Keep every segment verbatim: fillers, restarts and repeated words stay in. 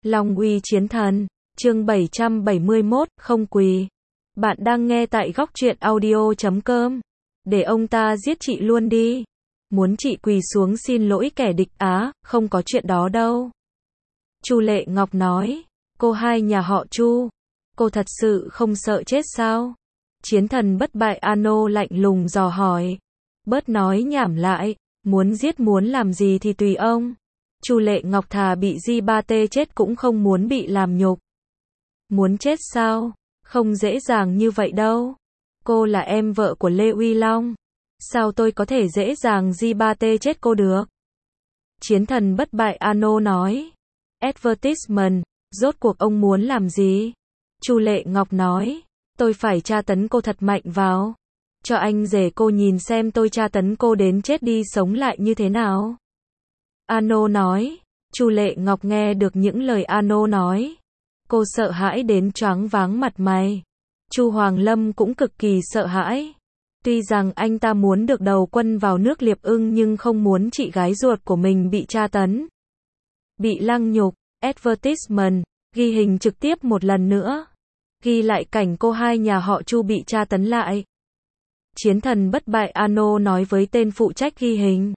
Long uy chiến thần, chương bảy trăm bảy mươi mốt, không quỳ. Bạn đang nghe tại góc truyện audio chấm com. Để ông ta giết chị luôn đi. Muốn chị quỳ xuống xin lỗi kẻ địch á, không có chuyện đó đâu. Chu Lệ Ngọc nói, cô hai nhà họ Chu, cô thật sự không sợ chết sao? Chiến thần bất bại Ano lạnh lùng dò hỏi. Bớt nói nhảm lại, muốn giết muốn làm gì thì tùy ông. Chu Lệ Ngọc thà bị Di Ba Tê chết cũng không muốn bị làm nhục. Muốn chết sao? Không dễ dàng như vậy đâu. Cô là em vợ của Lê Uy Long. Sao tôi có thể dễ dàng Di Ba Tê chết cô được? Chiến thần bất bại Ano nói. Advertisement, rốt cuộc ông muốn làm gì? Chu Lệ Ngọc nói. Tôi phải tra tấn cô thật mạnh vào. Cho anh rể cô nhìn xem tôi tra tấn cô đến chết đi sống lại như thế nào. Ano nói. Chu Lệ Ngọc nghe được những lời Ano nói. Cô sợ hãi đến choáng váng mặt mày. Chu Hoàng Lâm cũng cực kỳ sợ hãi. Tuy rằng anh ta muốn được đầu quân vào nước Liệp Ưng nhưng không muốn chị gái ruột của mình bị tra tấn. Bị lăng nhục. Advertisement, ghi hình trực tiếp một lần nữa. Ghi lại cảnh cô hai nhà họ Chu bị tra tấn lại. Chiến thần bất bại Ano nói với tên phụ trách ghi hình.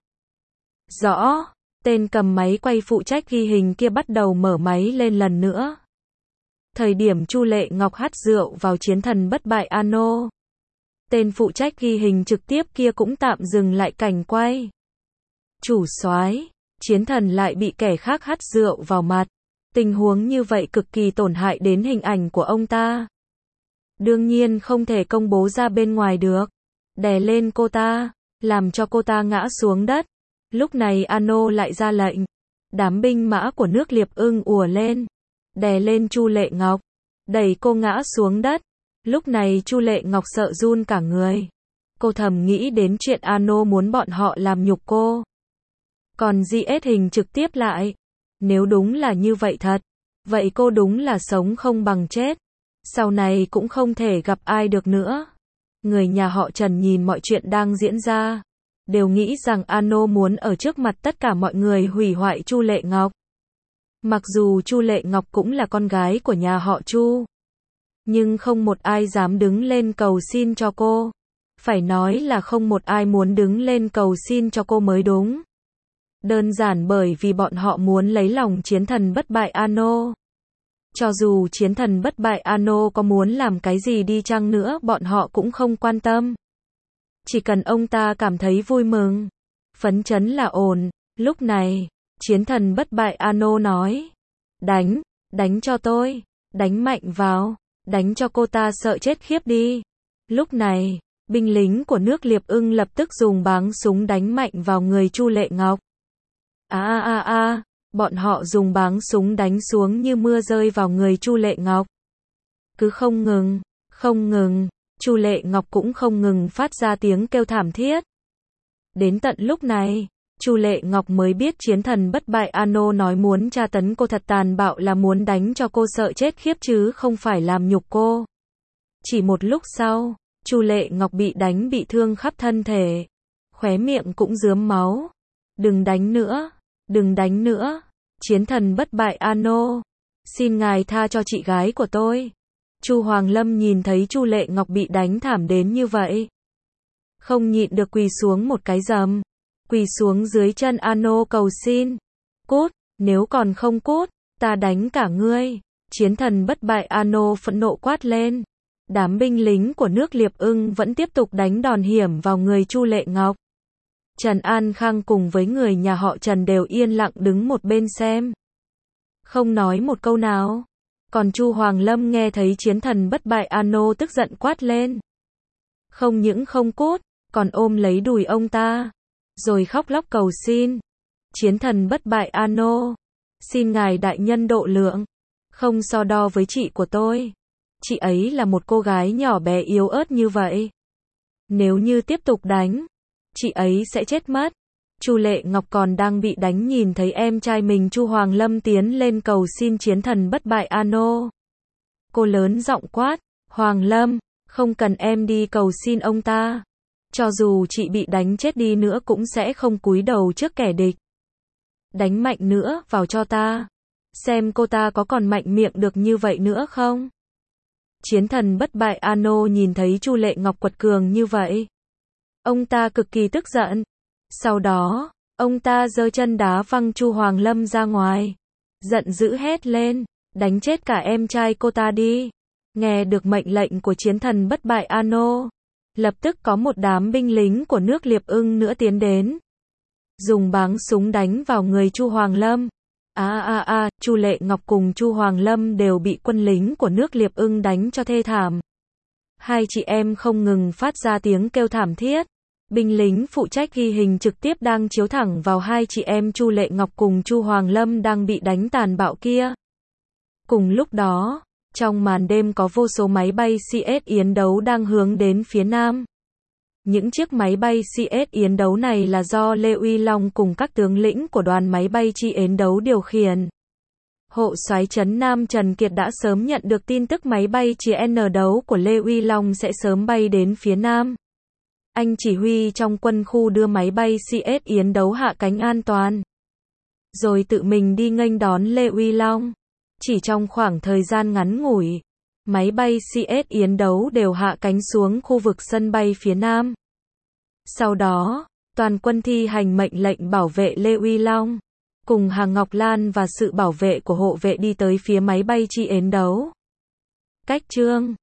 Rõ. Tên cầm máy quay phụ trách ghi hình kia bắt đầu mở máy lên lần nữa. Thời điểm Chu Lệ Ngọc hắt rượu vào chiến thần bất bại Ano, tên phụ trách ghi hình trực tiếp kia cũng tạm dừng lại cảnh quay. Chủ soái, chiến thần lại bị kẻ khác hắt rượu vào mặt. Tình huống như vậy cực kỳ tổn hại đến hình ảnh của ông ta. Đương nhiên không thể công bố ra bên ngoài được. Đè lên cô ta, làm cho cô ta ngã xuống đất. Lúc này Ano lại ra lệnh. Đám binh mã của nước Liệp Ưng ùa lên. Đè lên Chu Lệ Ngọc. Đẩy cô ngã xuống đất. Lúc này Chu Lệ Ngọc sợ run cả người. Cô thầm nghĩ đến chuyện Ano muốn bọn họ làm nhục cô. Còn giê ét hình trực tiếp lại. Nếu đúng là như vậy thật. Vậy cô đúng là sống không bằng chết. Sau này cũng không thể gặp ai được nữa. Người nhà họ Trần nhìn mọi chuyện đang diễn ra. Đều nghĩ rằng Ano muốn ở trước mặt tất cả mọi người hủy hoại Chu Lệ Ngọc. Mặc dù Chu Lệ Ngọc cũng là con gái của nhà họ Chu. Nhưng không một ai dám đứng lên cầu xin cho cô. Phải nói là không một ai muốn đứng lên cầu xin cho cô mới đúng. Đơn giản bởi vì bọn họ muốn lấy lòng chiến thần bất bại Ano. Cho dù chiến thần bất bại Ano có muốn làm cái gì đi chăng nữa bọn họ cũng không quan tâm. Chỉ cần ông ta cảm thấy vui mừng, phấn chấn là ổn. Lúc này, chiến thần bất bại Ano nói. Đánh, đánh cho tôi, đánh mạnh vào, đánh cho cô ta sợ chết khiếp đi. Lúc này, binh lính của nước Liệp Ưng lập tức dùng báng súng đánh mạnh vào người Chu Lệ Ngọc. A a a a, bọn họ dùng báng súng đánh xuống như mưa rơi vào người Chu Lệ Ngọc. Cứ không ngừng, không ngừng, Chu Lệ Ngọc cũng không ngừng phát ra tiếng kêu thảm thiết. Đến tận lúc này, Chu Lệ Ngọc mới biết chiến thần bất bại Ano nói muốn tra tấn cô thật tàn bạo là muốn đánh cho cô sợ chết khiếp chứ không phải làm nhục cô. Chỉ một lúc sau, Chu Lệ Ngọc bị đánh bị thương khắp thân thể. Khóe miệng cũng rướm máu. Đừng đánh nữa, đừng đánh nữa. Chiến thần bất bại Ano, xin ngài tha cho chị gái của tôi. Chu Hoàng Lâm nhìn thấy Chu Lệ Ngọc bị đánh thảm đến như vậy. Không nhịn được quỳ xuống một cái rầm. Quỳ xuống dưới chân Ano cầu xin. Cút, nếu còn không cút, ta đánh cả ngươi. Chiến thần bất bại Ano phẫn nộ quát lên. Đám binh lính của nước Liệp Ưng vẫn tiếp tục đánh đòn hiểm vào người Chu Lệ Ngọc. Trần An Khang cùng với người nhà họ Trần đều yên lặng đứng một bên xem. Không nói một câu nào. Còn Chu Hoàng Lâm nghe thấy chiến thần bất bại Ano tức giận quát lên. Không những không cút, còn ôm lấy đùi ông ta. Rồi khóc lóc cầu xin. Chiến thần bất bại Ano, xin ngài đại nhân độ lượng. Không so đo với chị của tôi. Chị ấy là một cô gái nhỏ bé yếu ớt như vậy. Nếu như tiếp tục đánh, chị ấy sẽ chết mất. Chu Lệ Ngọc còn đang bị đánh nhìn thấy em trai mình Chu Hoàng Lâm tiến lên cầu xin chiến thần bất bại Ano. Cô lớn giọng quát, Hoàng Lâm, không cần em đi cầu xin ông ta. Cho dù chị bị đánh chết đi nữa cũng sẽ không cúi đầu trước kẻ địch. Đánh mạnh nữa vào cho ta. xem cô ta có còn mạnh miệng được như vậy nữa không. Chiến thần bất bại Ano nhìn thấy Chu Lệ Ngọc quật cường như vậy. Ông ta cực kỳ tức giận. Sau đó, ông ta giơ chân đá văng Chu Hoàng Lâm ra ngoài. Giận dữ hét lên, đánh chết cả em trai cô ta đi. Nghe được mệnh lệnh của chiến thần bất bại Ano, lập tức có một đám binh lính của nước Liệp Ưng nữa tiến đến. Dùng báng súng đánh vào người Chu Hoàng Lâm. A a a, Chu Lệ Ngọc cùng Chu Hoàng Lâm đều bị quân lính của nước Liệp Ưng đánh cho thê thảm. Hai chị em không ngừng phát ra tiếng kêu thảm thiết. Binh lính phụ trách ghi hình trực tiếp đang chiếu thẳng vào hai chị em Chu Lệ Ngọc cùng Chu Hoàng Lâm đang bị đánh tàn bạo kia. Cùng lúc đó, trong màn đêm có vô số máy bay xê ét yến đấu đang hướng đến phía nam. Những chiếc máy bay xê ét yến đấu này là do Lê Uy Long cùng các tướng lĩnh của đoàn máy bay chi yến đấu điều khiển. Hộ soái Trấn Nam Trần Kiệt đã sớm nhận được tin tức máy bay chi N đấu của Lê Uy Long sẽ sớm bay đến phía nam. Anh chỉ huy trong quân khu đưa máy bay xê ét yến đấu hạ cánh an toàn. Rồi tự mình đi nghênh đón Lê Uy Long. Chỉ trong khoảng thời gian ngắn ngủi, máy bay xê ét yến đấu đều hạ cánh xuống khu vực sân bay phía nam. Sau đó, toàn quân thi hành mệnh lệnh bảo vệ Lê Uy Long, cùng Hàng Ngọc Lan và sự bảo vệ của hộ vệ đi tới phía máy bay chi yến đấu. Cách chương